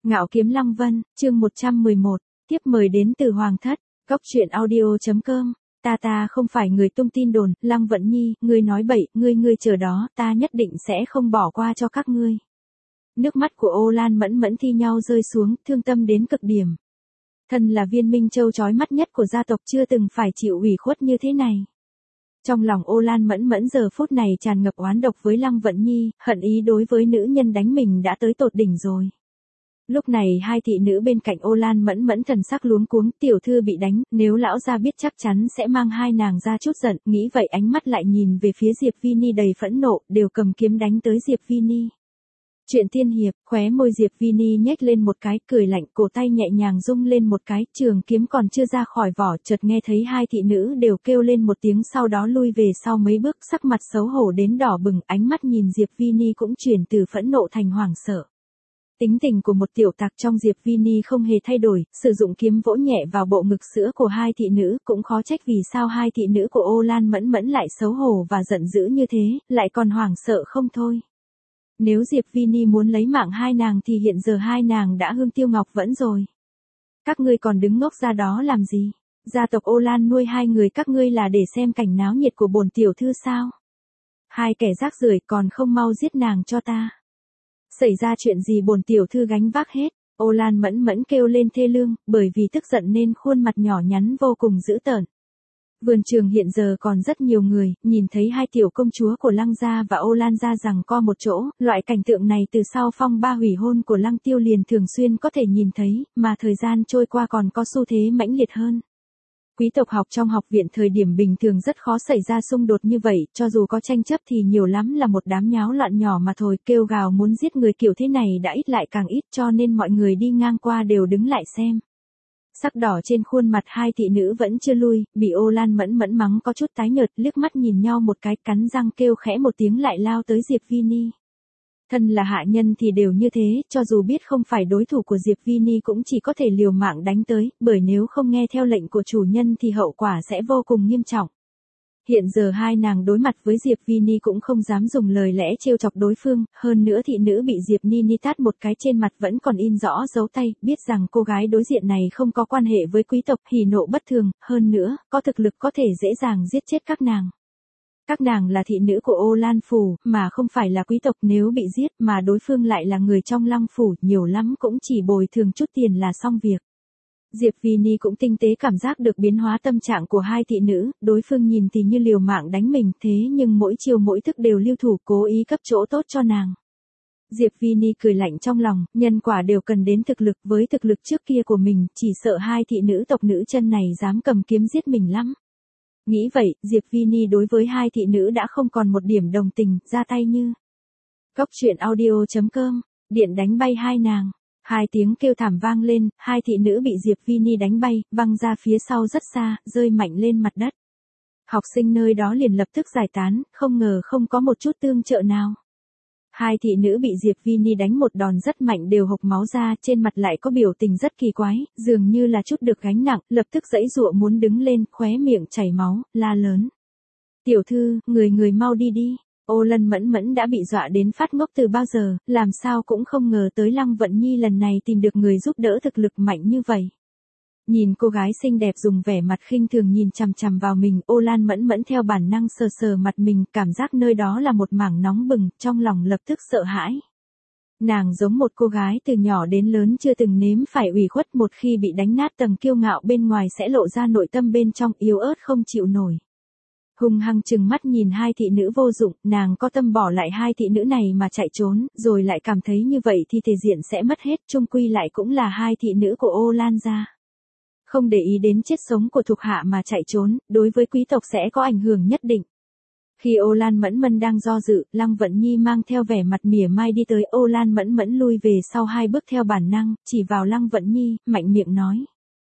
Ngạo Kiếm Lăng Vân, chương 111, tiếp mời đến từ Hoàng thất, góc truyện audio.com. Ta không phải người tung tin đồn, Lăng Vận Nhi, ngươi nói bậy, ngươi chờ đó, ta nhất định sẽ không bỏ qua cho các ngươi. Nước mắt của Ô Lan Mẫn Mẫn thi nhau rơi xuống, thương tâm đến cực điểm. Thân là viên minh châu chói mắt nhất của gia tộc chưa từng phải chịu ủy khuất như thế này. Trong lòng Ô Lan Mẫn Mẫn giờ phút này tràn ngập oán độc với Lăng Vận Nhi, hận ý đối với nữ nhân đánh mình đã tới tột đỉnh rồi. Lúc này hai thị nữ bên cạnh Ô Lan Mẫn Mẫn thần sắc luống cuống, tiểu thư bị đánh, nếu lão gia biết chắc chắn sẽ mang hai nàng ra chút giận, nghĩ vậy ánh mắt lại nhìn về phía Diệp Vini đầy phẫn nộ, đều cầm kiếm đánh tới Diệp Vini. Chuyện tiên hiệp, khóe môi Diệp Vini nhếch lên một cái, cười lạnh, cổ tay nhẹ nhàng rung lên một cái, trường kiếm còn chưa ra khỏi vỏ, chợt nghe thấy hai thị nữ đều kêu lên một tiếng, sau đó lui về sau mấy bước, sắc mặt xấu hổ đến đỏ bừng, ánh mắt nhìn Diệp Vini cũng chuyển từ phẫn nộ thành hoảng sợ. Tính tình của một tiểu tặc trong Diệp Vini không hề thay đổi, sử dụng kiếm vỗ nhẹ vào bộ ngực sữa của hai thị nữ, cũng khó trách vì sao hai thị nữ của Ô Lan Mẫn Mẫn lại xấu hổ và giận dữ như thế, lại còn hoảng sợ không thôi. Nếu Diệp Vini muốn lấy mạng hai nàng thì hiện giờ hai nàng đã hương tiêu ngọc vẫn rồi. Các ngươi còn đứng ngốc ra đó làm gì? Gia tộc Ô Lan nuôi hai người các ngươi là để xem cảnh náo nhiệt của bổn tiểu thư sao? Hai kẻ rác rưởi còn không mau giết nàng cho ta. Xảy ra chuyện gì bổn tiểu thư gánh vác hết, Ô Lan Mẫn Mẫn kêu lên thê lương, bởi vì tức giận nên khuôn mặt nhỏ nhắn vô cùng dữ tợn. Vườn trường hiện giờ còn rất nhiều người, nhìn thấy hai tiểu công chúa của Lăng gia và Ô Lan gia giằng co một chỗ, loại cảnh tượng này từ sau phong ba hủy hôn của Lăng Tiêu liền thường xuyên có thể nhìn thấy, mà thời gian trôi qua còn có xu thế mãnh liệt hơn. Quý tộc học trong học viện thời điểm bình thường rất khó xảy ra xung đột như vậy, cho dù có tranh chấp thì nhiều lắm là một đám nháo loạn nhỏ mà thôi, kêu gào muốn giết người kiểu thế này đã ít lại càng ít, cho nên mọi người đi ngang qua đều đứng lại xem. Sắc đỏ trên khuôn mặt hai thị nữ vẫn chưa lui, bị Ô Lan Mẫn Mẫn mắng có chút tái nhợt, liếc mắt nhìn nhau một cái, cắn răng kêu khẽ một tiếng lại lao tới Diệp Vini. Thân là hạ nhân thì đều như thế, cho dù biết không phải đối thủ của Diệp Vini cũng chỉ có thể liều mạng đánh tới, bởi nếu không nghe theo lệnh của chủ nhân thì hậu quả sẽ vô cùng nghiêm trọng. Hiện giờ hai nàng đối mặt với Diệp Vini cũng không dám dùng lời lẽ trêu chọc đối phương, hơn nữa thị nữ bị Diệp Nini tát một cái trên mặt vẫn còn in rõ dấu tay, biết rằng cô gái đối diện này không có quan hệ với quý tộc, hỉ nộ bất thường, hơn nữa, có thực lực có thể dễ dàng giết chết các nàng. Các nàng là thị nữ của Ô Lan Phủ, mà không phải là quý tộc, nếu bị giết mà đối phương lại là người trong Lăng Phủ, nhiều lắm cũng chỉ bồi thường chút tiền là xong việc. Diệp Vini cũng tinh tế cảm giác được biến hóa tâm trạng của hai thị nữ, đối phương nhìn thì như liều mạng đánh mình, thế nhưng mỗi chiều mỗi thức đều lưu thủ cố ý cấp chỗ tốt cho nàng. Diệp Vini cười lạnh trong lòng, nhân quả đều cần đến thực lực, với thực lực trước kia của mình, chỉ sợ hai thị nữ tộc nữ chân này dám cầm kiếm giết mình lắm. Nghĩ vậy, Diệp Vini đối với hai thị nữ đã không còn một điểm đồng tình, ra tay như. Góc truyện audio.com, điện đánh bay hai nàng. Hai tiếng kêu thảm vang lên, hai thị nữ bị Diệp Vini đánh bay, văng ra phía sau rất xa, rơi mạnh lên mặt đất. Học sinh nơi đó liền lập tức giải tán, không ngờ không có một chút tương trợ nào. Hai thị nữ bị Diệp Vini đánh một đòn rất mạnh đều hộc máu ra, trên mặt lại có biểu tình rất kỳ quái, dường như là chút được gánh nặng, lập tức giãy giụa muốn đứng lên, khóe miệng chảy máu, la lớn. Tiểu thư, người mau đi đi. Ô Lan Mẫn Mẫn đã bị dọa đến phát ngốc từ bao giờ, làm sao cũng không ngờ tới Lăng Vận Nhi lần này tìm được người giúp đỡ thực lực mạnh như vậy. Nhìn cô gái xinh đẹp dùng vẻ mặt khinh thường nhìn chằm chằm vào mình, Ô Lan Mẫn Mẫn theo bản năng sờ sờ mặt mình, cảm giác nơi đó là một mảng nóng bừng, trong lòng lập tức sợ hãi. Nàng giống một cô gái từ nhỏ đến lớn chưa từng nếm phải ủy khuất, một khi bị đánh nát tầng kiêu ngạo bên ngoài sẽ lộ ra nội tâm bên trong yếu ớt không chịu nổi. Hung hăng trừng mắt nhìn hai thị nữ vô dụng, nàng có tâm bỏ lại hai thị nữ này mà chạy trốn, rồi lại cảm thấy như vậy thì thể diện sẽ mất hết, chung quy lại cũng là hai thị nữ của Ô Lan gia. Không để ý đến chết sống của thuộc hạ mà chạy trốn, đối với quý tộc sẽ có ảnh hưởng nhất định. Khi Ô Lan Mẫn Mẫn đang do dự, Lăng Vận Nhi mang theo vẻ mặt mỉa mai đi tới, Ô Lan Mẫn Mẫn lui về sau hai bước theo bản năng, chỉ vào Lăng Vận Nhi, mạnh miệng nói.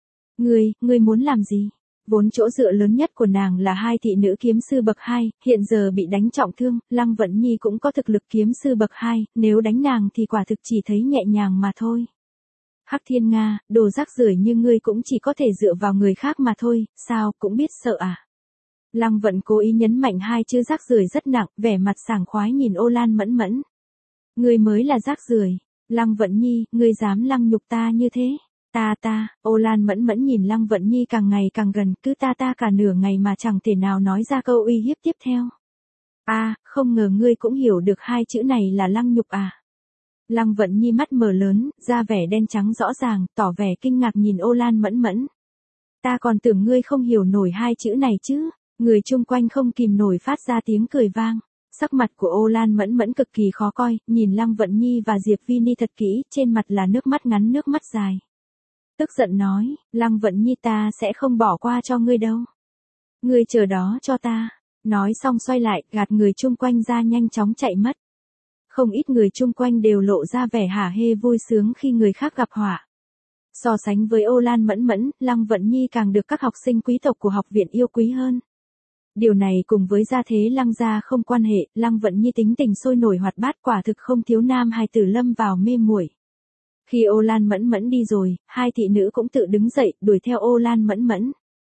Ngươi muốn làm gì? Vốn chỗ dựa lớn nhất của nàng là hai thị nữ kiếm sư bậc 2, hiện giờ bị đánh trọng thương, Lăng Vận Nhi cũng có thực lực kiếm sư bậc 2, nếu đánh nàng thì quả thực chỉ thấy nhẹ nhàng mà thôi. Hắc Thiên Nga, đồ rác rưởi như ngươi cũng chỉ có thể dựa vào người khác mà thôi, sao cũng biết sợ à? Lăng Vận cố ý nhấn mạnh hai chữ rác rưởi rất nặng, vẻ mặt sảng khoái nhìn Ô Lan Mẫn Mẫn. Ngươi mới là rác rưởi. Lăng Vận Nhi, ngươi dám lăng nhục ta như thế? Ô Lan mẫn mẫn nhìn Lăng Vận Nhi càng ngày càng gần, cứ ta cả nửa ngày mà chẳng thể nào nói ra câu uy hiếp tiếp theo. Không ngờ ngươi cũng hiểu được hai chữ này là lăng nhục à. Lăng Vận Nhi mắt mở lớn, da vẻ đen trắng rõ ràng, tỏ vẻ kinh ngạc nhìn Ô Lan mẫn mẫn. Ta còn tưởng ngươi không hiểu nổi hai chữ này chứ. Người chung quanh không kìm nổi phát ra tiếng cười vang. Sắc mặt của Ô Lan mẫn mẫn cực kỳ khó coi, nhìn Lăng Vận Nhi và Diệp Vi Ni thật kỹ, trên mặt là nước mắt ngắn nước mắt dài. Tức giận nói, Lăng Vận Nhi ta sẽ không bỏ qua cho ngươi đâu. Ngươi chờ đó cho ta. Nói xong xoay lại, gạt người chung quanh ra nhanh chóng chạy mất. Không ít người chung quanh đều lộ ra vẻ hả hê vui sướng khi người khác gặp họa. So sánh với Ô Lan mẫn mẫn, Lăng Vận Nhi càng được các học sinh quý tộc của học viện yêu quý hơn. Điều này cùng với gia thế Lăng gia không quan hệ, Lăng Vận Nhi tính tình sôi nổi hoạt bát quả thực không thiếu nam hài tử lâm vào mê muội. Khi Ô Lan mẫn mẫn đi rồi, hai thị nữ cũng tự đứng dậy, đuổi theo Ô Lan mẫn mẫn.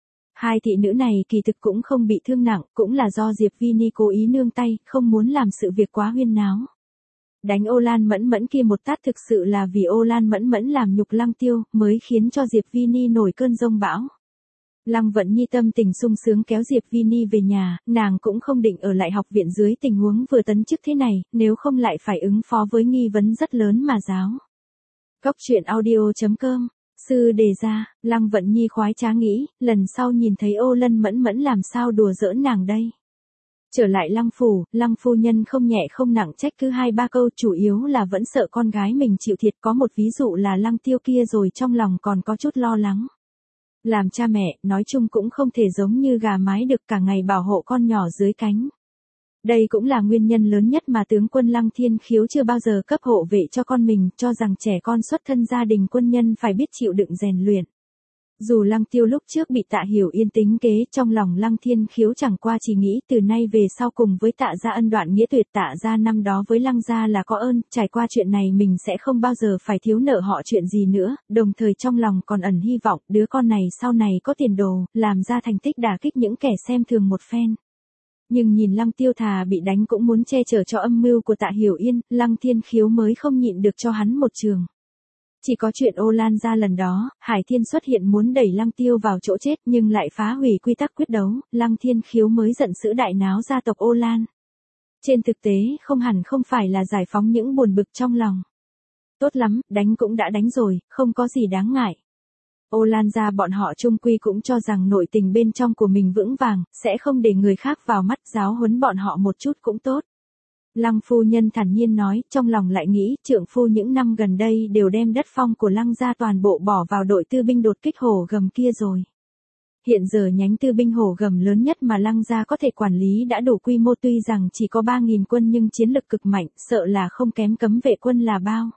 Hai thị nữ này kỳ thực cũng không bị thương nặng, cũng là do Diệp Vi Ni cố ý nương tay, không muốn làm sự việc quá huyên náo. Đánh Ô Lan mẫn mẫn kia một tát thực sự là vì Ô Lan mẫn mẫn làm nhục Lăng Tiêu, mới khiến cho Diệp Vi Ni nổi cơn giông bão. Lăng Vận Nhi tâm tình sung sướng kéo Diệp Vi Ni về nhà, nàng cũng không định ở lại học viện dưới tình huống vừa tấn chức thế này, nếu không lại phải ứng phó với nghi vấn rất lớn mà giáo. Góc truyện audio.com, sư đề ra, Lăng Vận Nhi khoái trá nghĩ, lần sau nhìn thấy Ô Lan mẫn mẫn làm sao đùa giỡn nàng đây. Trở lại Lăng phủ, Lăng phu nhân không nhẹ không nặng trách cứ 2-3 câu, chủ yếu là vẫn sợ con gái mình chịu thiệt, có một ví dụ là Lăng Tiêu kia rồi trong lòng còn có chút lo lắng. Làm cha mẹ, nói chung cũng không thể giống như gà mái được cả ngày bảo hộ con nhỏ dưới cánh. Đây cũng là nguyên nhân lớn nhất mà tướng quân Lăng Thiên Khiếu chưa bao giờ cấp hộ vệ cho con mình, cho rằng trẻ con xuất thân gia đình quân nhân phải biết chịu đựng rèn luyện. Dù Lăng Tiêu lúc trước bị Tạ Hiểu Yên tính kế, trong lòng Lăng Thiên Khiếu chẳng qua chỉ nghĩ từ nay về sau cùng với Tạ gia ân đoạn nghĩa tuyệt, Tạ gia năm đó với Lăng gia là có ơn, trải qua chuyện này mình sẽ không bao giờ phải thiếu nợ họ chuyện gì nữa, đồng thời trong lòng còn ẩn hy vọng đứa con này sau này có tiền đồ, làm ra thành tích đả kích những kẻ xem thường một phen. Nhưng nhìn Lăng Tiêu thà bị đánh cũng muốn che chở cho âm mưu của Tạ Hiểu Yên, Lăng Thiên Khiếu mới không nhịn được cho hắn một trường. Chỉ có chuyện Ô Lan gia lần đó, Hải Thiên xuất hiện muốn đẩy Lăng Tiêu vào chỗ chết nhưng lại phá hủy quy tắc quyết đấu, Lăng Thiên Khiếu mới giận dữ đại náo gia tộc Ô Lan. Trên thực tế không hẳn không phải là giải phóng những buồn bực trong lòng. Tốt lắm, đánh cũng đã đánh rồi, không có gì đáng ngại. Ô Lan gia bọn họ chung quy cũng cho rằng nội tình bên trong của mình vững vàng, sẽ không để người khác vào mắt, giáo huấn bọn họ một chút cũng tốt. Lăng phu nhân thản nhiên nói, trong lòng lại nghĩ, trượng phu những năm gần đây đều đem đất phong của Lăng gia toàn bộ bỏ vào đội tư binh đột kích hổ gầm kia rồi. Hiện giờ nhánh tư binh hổ gầm lớn nhất mà Lăng gia có thể quản lý đã đủ quy mô, tuy rằng chỉ có 3.000 quân nhưng chiến lực cực mạnh, sợ là không kém cấm vệ quân là bao.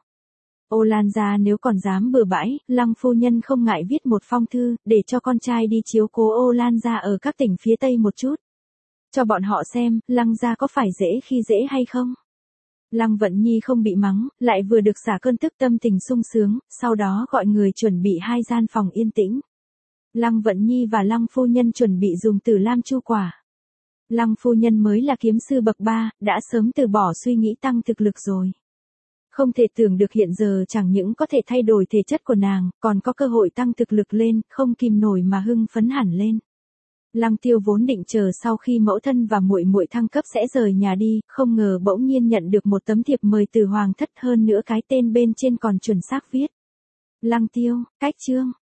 Ô Lan gia nếu còn dám bừa bãi, Lăng phu nhân không ngại viết một phong thư, để cho con trai đi chiếu cố Ô Lan gia ở các tỉnh phía Tây một chút. Cho bọn họ xem, Lăng gia có phải dễ khi dễ hay không? Lăng Vận Nhi không bị mắng, lại vừa được xả cơn tức, tâm tình sung sướng, sau đó gọi người chuẩn bị 2 gian phòng yên tĩnh. Lăng Vận Nhi và Lăng phu nhân chuẩn bị dùng Tử Lam Chu quả. Lăng phu nhân mới là kiếm sư bậc 3, đã sớm từ bỏ suy nghĩ tăng thực lực rồi. Không thể tưởng được hiện giờ chẳng những có thể thay đổi thể chất của nàng, còn có cơ hội tăng thực lực lên, không kìm nổi mà hưng phấn hẳn lên. Lăng Tiêu vốn định chờ sau khi mẫu thân và muội muội thăng cấp sẽ rời nhà đi, không ngờ bỗng nhiên nhận được một tấm thiệp mời từ Hoàng thất, hơn nữa cái tên bên trên còn chuẩn xác viết. Lăng Tiêu, cách chương.